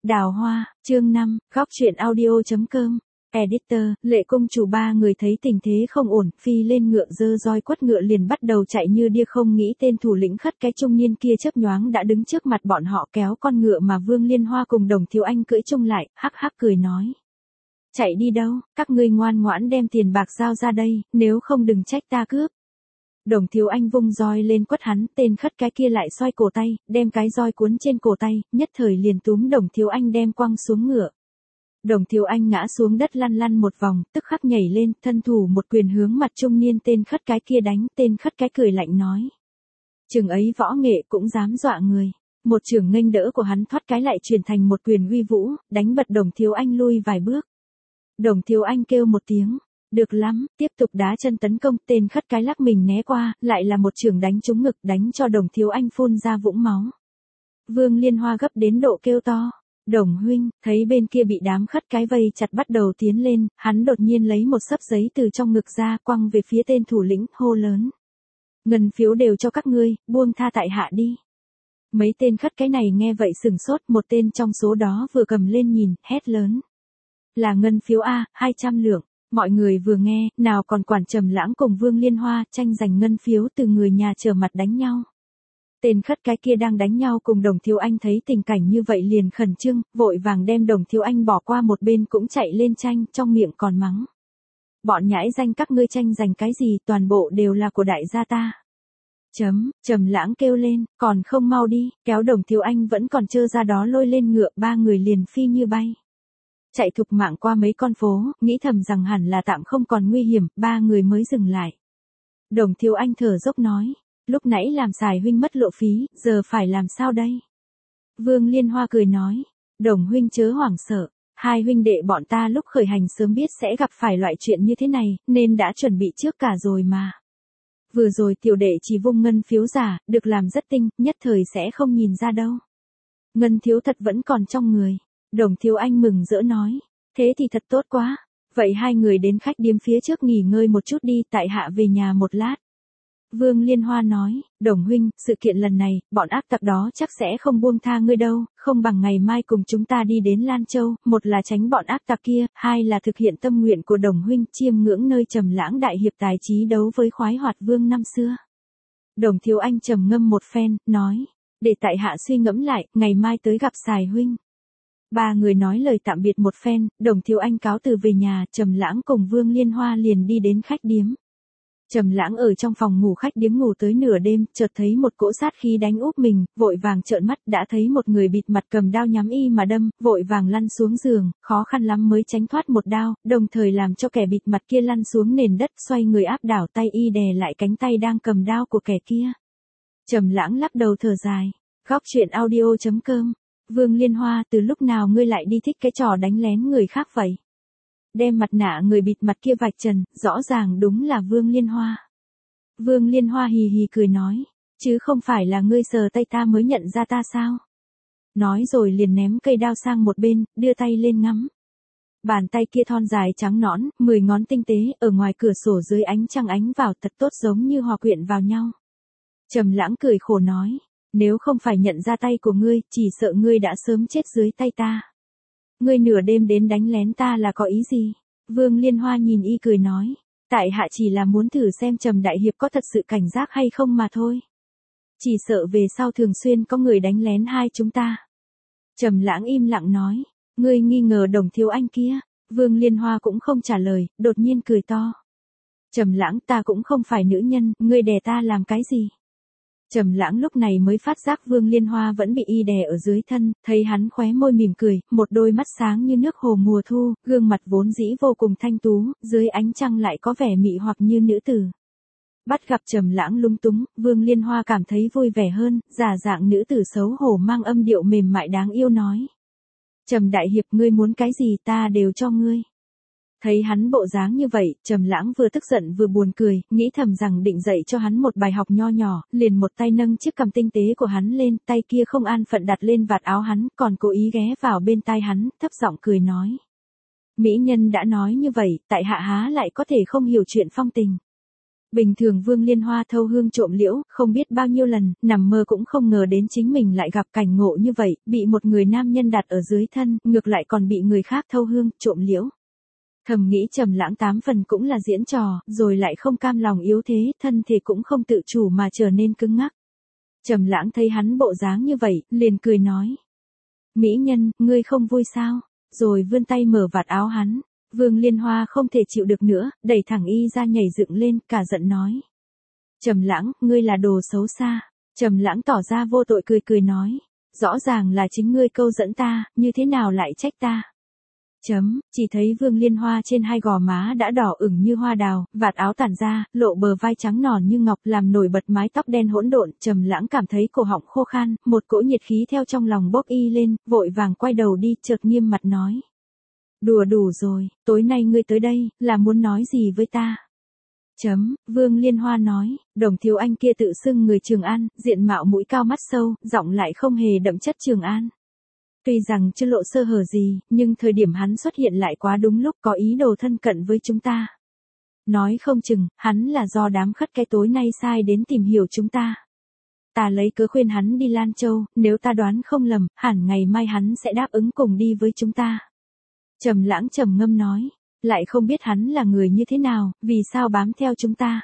Đào hoa, chương 5, góc truyện audio.com. Editor, Lệ công chủ ba người thấy tình thế không ổn, phi lên ngựa giơ roi quất ngựa liền bắt đầu chạy như điên, không nghĩ tên thủ lĩnh khất cái trung niên kia chớp nhoáng đã đứng trước mặt bọn họ, kéo con ngựa mà Vương Liên Hoa cùng Đồng Thiếu Anh cưỡi chung lại, hắc hắc cười nói. Chạy đi đâu, các ngươi ngoan ngoãn đem tiền bạc giao ra đây, nếu không đừng trách ta cướp. Đồng Thiếu Anh vung roi lên quất hắn, tên khất cái kia lại xoay cổ tay, đem cái roi cuốn trên cổ tay, nhất thời liền túm Đồng Thiếu Anh đem quăng xuống ngựa. Đồng Thiếu Anh ngã xuống đất lăn lăn một vòng, tức khắc nhảy lên, thân thủ một quyền hướng mặt trung niên tên khất cái kia đánh, tên khất cái cười lạnh nói. Chừng ấy võ nghệ cũng dám dọa người. Một chưởng nghênh đỡ của hắn thoát cái lại chuyển thành một quyền uy vũ, đánh bật Đồng Thiếu Anh lui vài bước. Đồng Thiếu Anh kêu một tiếng. Được lắm, tiếp tục đá chân tấn công, tên khất cái lắc mình né qua, lại là một chưởng đánh trúng ngực, đánh cho Đồng Thiếu Anh phun ra vũng máu. Vương Liên Hoa gấp đến độ kêu to. Đồng huynh, thấy bên kia bị đám khất cái vây chặt bắt đầu tiến lên, hắn đột nhiên lấy một xấp giấy từ trong ngực ra, quăng về phía tên thủ lĩnh, hô lớn. Ngân phiếu đều cho các ngươi, buông tha tại hạ đi. Mấy tên khất cái này nghe vậy sửng sốt, một tên trong số đó vừa cầm lên nhìn, hét lớn. Là ngân phiếu A, 200 lượng. Mọi người vừa nghe, nào còn quản Trầm Lãng cùng Vương Liên Hoa, tranh giành ngân phiếu từ người nhà trở mặt đánh nhau. Tên khất cái kia đang đánh nhau cùng Đồng Thiếu Anh thấy tình cảnh như vậy liền khẩn trương, vội vàng đem Đồng Thiếu Anh bỏ qua một bên cũng chạy lên tranh, trong miệng còn mắng. Bọn nhãi danh các ngươi tranh giành cái gì, toàn bộ đều là của đại gia ta. Trầm Lãng kêu lên, còn không mau đi, kéo Đồng Thiếu Anh vẫn còn trơ ra đó lôi lên ngựa, ba người liền phi như bay. Chạy thục mạng qua mấy con phố, nghĩ thầm rằng hẳn là tạm không còn nguy hiểm, ba người mới dừng lại. Đồng Thiếu Anh thở dốc nói, lúc nãy làm xài huynh mất lộ phí, giờ phải làm sao đây? Vương Liên Hoa cười nói, Đồng huynh chớ hoảng sợ, hai huynh đệ bọn ta lúc khởi hành sớm biết sẽ gặp phải loại chuyện như thế này, nên đã chuẩn bị trước cả rồi mà. Vừa rồi tiểu đệ chỉ vung ngân phiếu giả, được làm rất tinh, nhất thời sẽ không nhìn ra đâu. Ngân thiếu thật vẫn còn trong người. Đồng Thiếu Anh mừng rỡ nói, thế thì thật tốt quá, vậy hai người đến khách điếm phía trước nghỉ ngơi một chút đi, tại hạ về nhà một lát. Vương Liên Hoa nói, Đồng huynh, sự kiện lần này, bọn ác tặc đó chắc sẽ không buông tha ngươi đâu, không bằng ngày mai cùng chúng ta đi đến Lan Châu, một là tránh bọn ác tặc kia, hai là thực hiện tâm nguyện của Đồng huynh, chiêm ngưỡng nơi Trầm Lãng đại hiệp tài trí đấu với khoái hoạt vương năm xưa. Đồng Thiếu Anh trầm ngâm một phen, nói, để tại hạ suy ngẫm lại, ngày mai tới gặp Sài huynh. Ba người nói lời tạm biệt một phen, Đồng Thiếu Anh cáo từ về nhà, Trầm Lãng cùng Vương Liên Hoa liền đi đến khách điếm. Trầm Lãng ở trong phòng ngủ khách điếm ngủ tới nửa đêm, chợt thấy một cỗ sát khí đánh úp mình, vội vàng trợn mắt, đã thấy một người bịt mặt cầm đao nhắm y mà đâm, vội vàng lăn xuống giường, khó khăn lắm mới tránh thoát một đao, đồng thời làm cho kẻ bịt mặt kia lăn xuống nền đất, xoay người áp đảo tay y đè lại cánh tay đang cầm đao của kẻ kia. Trầm Lãng lắc đầu thở dài, góc truyện audio.com. Vương Liên Hoa, từ lúc nào ngươi lại đi thích cái trò đánh lén người khác vậy? Đem mặt nạ người bịt mặt kia vạch trần, rõ ràng đúng là Vương Liên Hoa. Vương Liên Hoa hì hì cười nói, chứ không phải là ngươi sờ tay ta mới nhận ra ta sao? Nói rồi liền ném cây đao sang một bên, đưa tay lên ngắm. Bàn tay kia thon dài trắng nõn, 10 ngón tinh tế, ở ngoài cửa sổ dưới ánh trăng ánh vào thật tốt giống như hòa quyện vào nhau. Trầm Lãng cười khổ nói. Nếu không phải nhận ra tay của ngươi, chỉ sợ ngươi đã sớm chết dưới tay ta. Ngươi nửa đêm đến đánh lén ta là có ý gì? Vương Liên Hoa nhìn y cười nói. Tại hạ chỉ là muốn thử xem Trầm đại hiệp có thật sự cảnh giác hay không mà thôi. Chỉ sợ về sau thường xuyên có người đánh lén hai chúng ta. Trầm Lãng im lặng nói. Ngươi nghi ngờ Đồng Thiếu Anh kia. Vương Liên Hoa cũng không trả lời, đột nhiên cười to. Trầm Lãng, ta cũng không phải nữ nhân, ngươi đè ta làm cái gì? Trầm Lãng lúc này mới phát giác Vương Liên Hoa vẫn bị y đè ở dưới thân, thấy hắn khóe môi mỉm cười, một đôi mắt sáng như nước hồ mùa thu, gương mặt vốn dĩ vô cùng thanh tú, dưới ánh trăng lại có vẻ mị hoặc như nữ tử. Bắt gặp Trầm Lãng lúng túng, Vương Liên Hoa cảm thấy vui vẻ hơn, giả dạng nữ tử xấu hổ mang âm điệu mềm mại đáng yêu nói. Trầm đại hiệp, ngươi muốn cái gì ta đều cho ngươi. Thấy hắn bộ dáng như vậy, Trầm Lãng vừa tức giận vừa buồn cười, nghĩ thầm rằng định dạy cho hắn một bài học nho nhỏ, liền một tay nâng chiếc cằm tinh tế của hắn lên, tay kia không an phận đặt lên vạt áo hắn, còn cố ý ghé vào bên tai hắn, thấp giọng cười nói. Mỹ nhân đã nói như vậy, tại hạ há lại có thể không hiểu chuyện phong tình. Bình thường Vương Liên Hoa thâu hương trộm liễu, không biết bao nhiêu lần, nằm mơ cũng không ngờ đến chính mình lại gặp cảnh ngộ như vậy, bị một người nam nhân đặt ở dưới thân, ngược lại còn bị người khác thâu hương, trộm liễu. Thầm nghĩ Trầm Lãng 8 phần cũng là diễn trò, rồi lại không cam lòng yếu thế, thân thể cũng không tự chủ mà trở nên cứng ngắc. Trầm Lãng thấy hắn bộ dáng như vậy, liền cười nói: "Mỹ nhân, ngươi không vui sao?" Rồi vươn tay mở vạt áo hắn. Vương Liên Hoa không thể chịu được nữa, đẩy thẳng y ra nhảy dựng lên, cả giận nói: "Trầm Lãng, ngươi là đồ xấu xa." Trầm Lãng tỏ ra vô tội cười cười nói: "Rõ ràng là chính ngươi câu dẫn ta, như thế nào lại trách ta?" Chỉ thấy Vương Liên Hoa trên hai gò má đã đỏ ửng như hoa đào, vạt áo tản ra, lộ bờ vai trắng nõn như ngọc, làm nổi bật mái tóc đen hỗn độn. Trầm Lãng cảm thấy cổ họng khô khan, một cỗ nhiệt khí theo trong lòng bốc y lên, vội vàng quay đầu đi, chợt nghiêm mặt nói: "Đùa đủ rồi, tối nay ngươi tới đây, là muốn nói gì với ta?" Vương Liên Hoa nói: "Đồng thiếu anh kia tự xưng người Trường An, diện mạo mũi cao mắt sâu, giọng lại không hề đậm chất Trường An. Tuy rằng chưa lộ sơ hở gì, nhưng thời điểm hắn xuất hiện lại quá đúng lúc, có ý đồ thân cận với chúng ta. Nói không chừng, hắn là do đám khất cái tối nay sai đến tìm hiểu chúng ta. Ta lấy cớ khuyên hắn đi Lan Châu, nếu ta đoán không lầm, hẳn ngày mai hắn sẽ đáp ứng cùng đi với chúng ta." Trầm Lãng trầm ngâm nói: "Lại không biết hắn là người như thế nào, vì sao bám theo chúng ta?"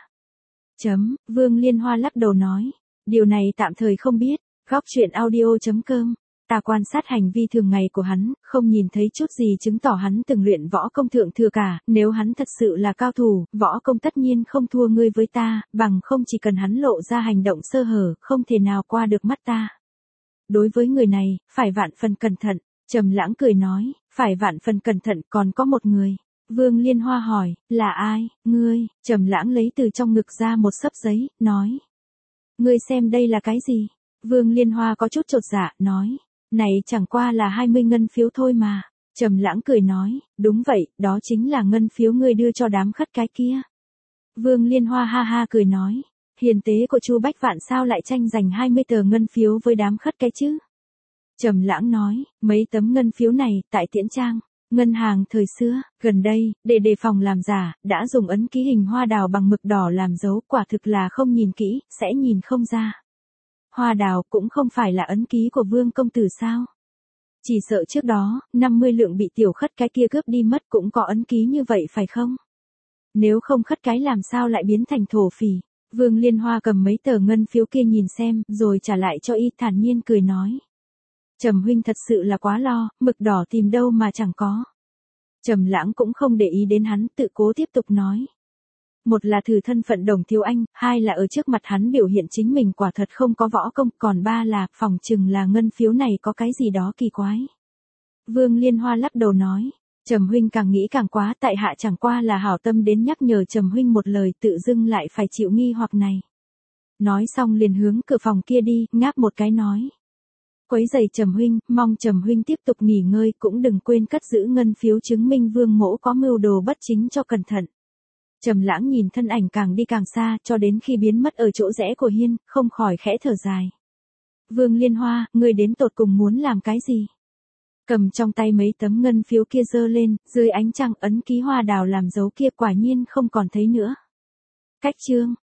Vương Liên Hoa lắc đầu nói: "Điều này tạm thời không biết." Góc truyện audio.com. Ta quan sát hành vi thường ngày của hắn, không nhìn thấy chút gì chứng tỏ hắn từng luyện võ công thượng thừa cả, nếu hắn thật sự là cao thủ, võ công tất nhiên không thua ngươi với ta, bằng không chỉ cần hắn lộ ra hành động sơ hở, không thể nào qua được mắt ta. Đối với người này, phải vạn phần cẩn thận." Trầm Lãng cười nói: "Phải vạn phần cẩn thận, còn có một người." Vương Liên Hoa hỏi: "Là ai?" "Ngươi." Trầm Lãng lấy từ trong ngực ra một xấp giấy, nói: "Ngươi xem đây là cái gì?" Vương Liên Hoa có chút chột dạ, nói: "Này chẳng qua là 20 ngân phiếu thôi mà." Trầm Lãng cười nói: "Đúng vậy, đó chính là ngân phiếu ngươi đưa cho đám khất cái kia." Vương Liên Hoa ha ha cười nói: "Hiền tế của Chu Bách Vạn sao lại tranh giành 20 tờ ngân phiếu với đám khất cái chứ?" Trầm Lãng nói: "Mấy tấm ngân phiếu này, tại Tiễn Trang, ngân hàng thời xưa, gần đây, để đề phòng làm giả, đã dùng ấn ký hình hoa đào bằng mực đỏ làm dấu, quả thực là không nhìn kỹ, sẽ nhìn không ra." "Hoa đào cũng không phải là ấn ký của Vương công tử sao? Chỉ sợ trước đó, 50 lượng bị tiểu khất cái kia cướp đi mất cũng có ấn ký như vậy phải không? Nếu không khất cái làm sao lại biến thành thổ phỉ?" Vương Liên Hoa cầm mấy tờ ngân phiếu kia nhìn xem, rồi trả lại cho y, thản nhiên cười nói: "Trầm huynh thật sự là quá lo, mực đỏ tìm đâu mà chẳng có." Trầm Lãng cũng không để ý đến hắn, tự cố tiếp tục nói: "Một là thử thân phận Đồng thiếu anh, hai là ở trước mặt hắn biểu hiện chính mình quả thật không có võ công, còn ba là, phỏng chừng là ngân phiếu này có cái gì đó kỳ quái." Vương Liên Hoa lắc đầu nói: "Trầm huynh càng nghĩ càng quá, tại hạ chẳng qua là hảo tâm đến nhắc nhở Trầm huynh một lời, tự dưng lại phải chịu nghi hoặc này." Nói xong liền hướng cửa phòng kia đi, ngáp một cái nói: "Quấy rầy Trầm huynh, mong Trầm huynh tiếp tục nghỉ ngơi, cũng đừng quên cất giữ ngân phiếu chứng minh Vương mỗ có mưu đồ bất chính cho cẩn thận." Trầm Lãng nhìn thân ảnh càng đi càng xa, cho đến khi biến mất ở chỗ rẽ của hiên, không khỏi khẽ thở dài. "Vương Liên Hoa, ngươi đến tột cùng muốn làm cái gì?" Cầm trong tay mấy tấm ngân phiếu kia giơ lên, dưới ánh trăng, ấn ký hoa đào làm dấu kia quả nhiên không còn thấy nữa. Cách chương